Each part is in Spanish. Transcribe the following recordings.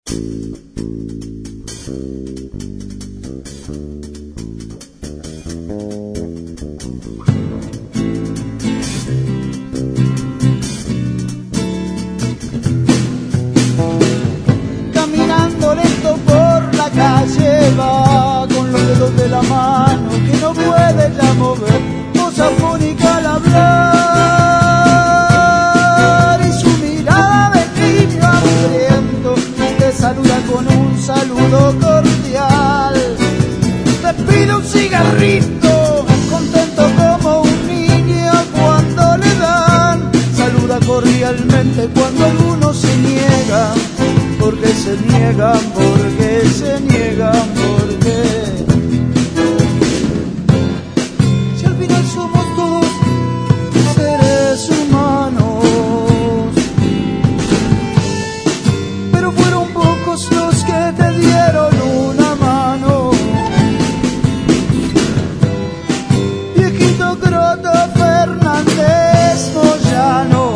Caminando lento por la calle va con los dedos de la mano que no puede ya mover, voz afónica al hablar y su mirada de niño hambriento te saluda con un saludo cordial. Te pide un cigarrito, contento como un niño cuando le dan. Saluda cordialmente cuando algunos se niegan, porque se niegan, porque se niegan, porque si al final somos todos seres humanos, pero fueron pocos los que te dieron una mano. Viejito Croto Fernández Moyano.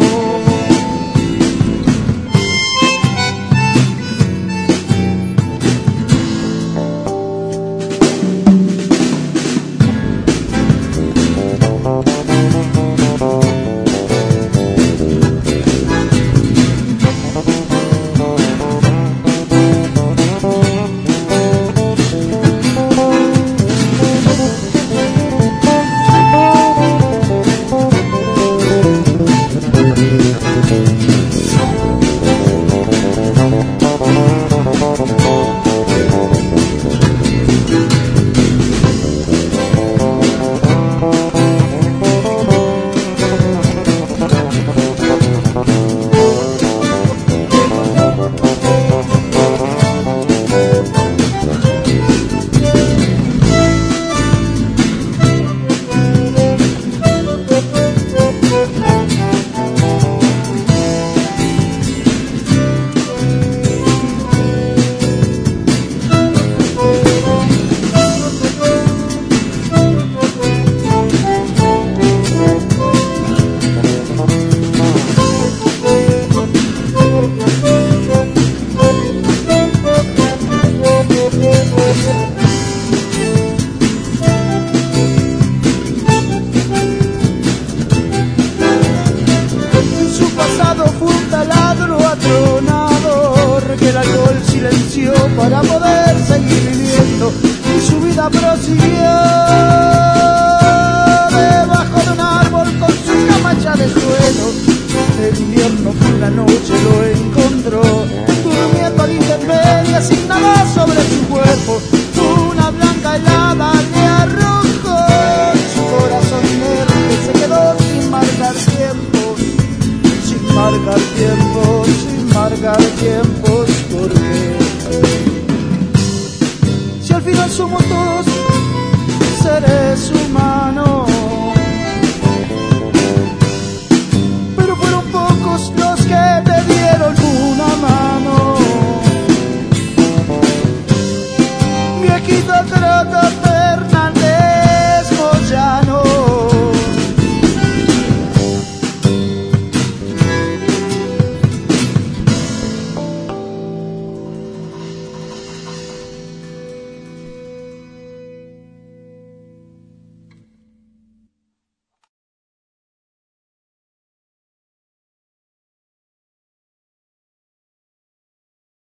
Para poder seguir viviendo y su vida prosiguió debajo de un árbol con su camacha de suelo. El invierno por la noche lo encontró durmiendo a la intemperie sin nada sobre su cuerpo. Una blanca helada le arrojó su corazón inerte, se quedó sin marcar tiempos, sin marcar tiempos, sin marcar tiempos, porque al final somos todos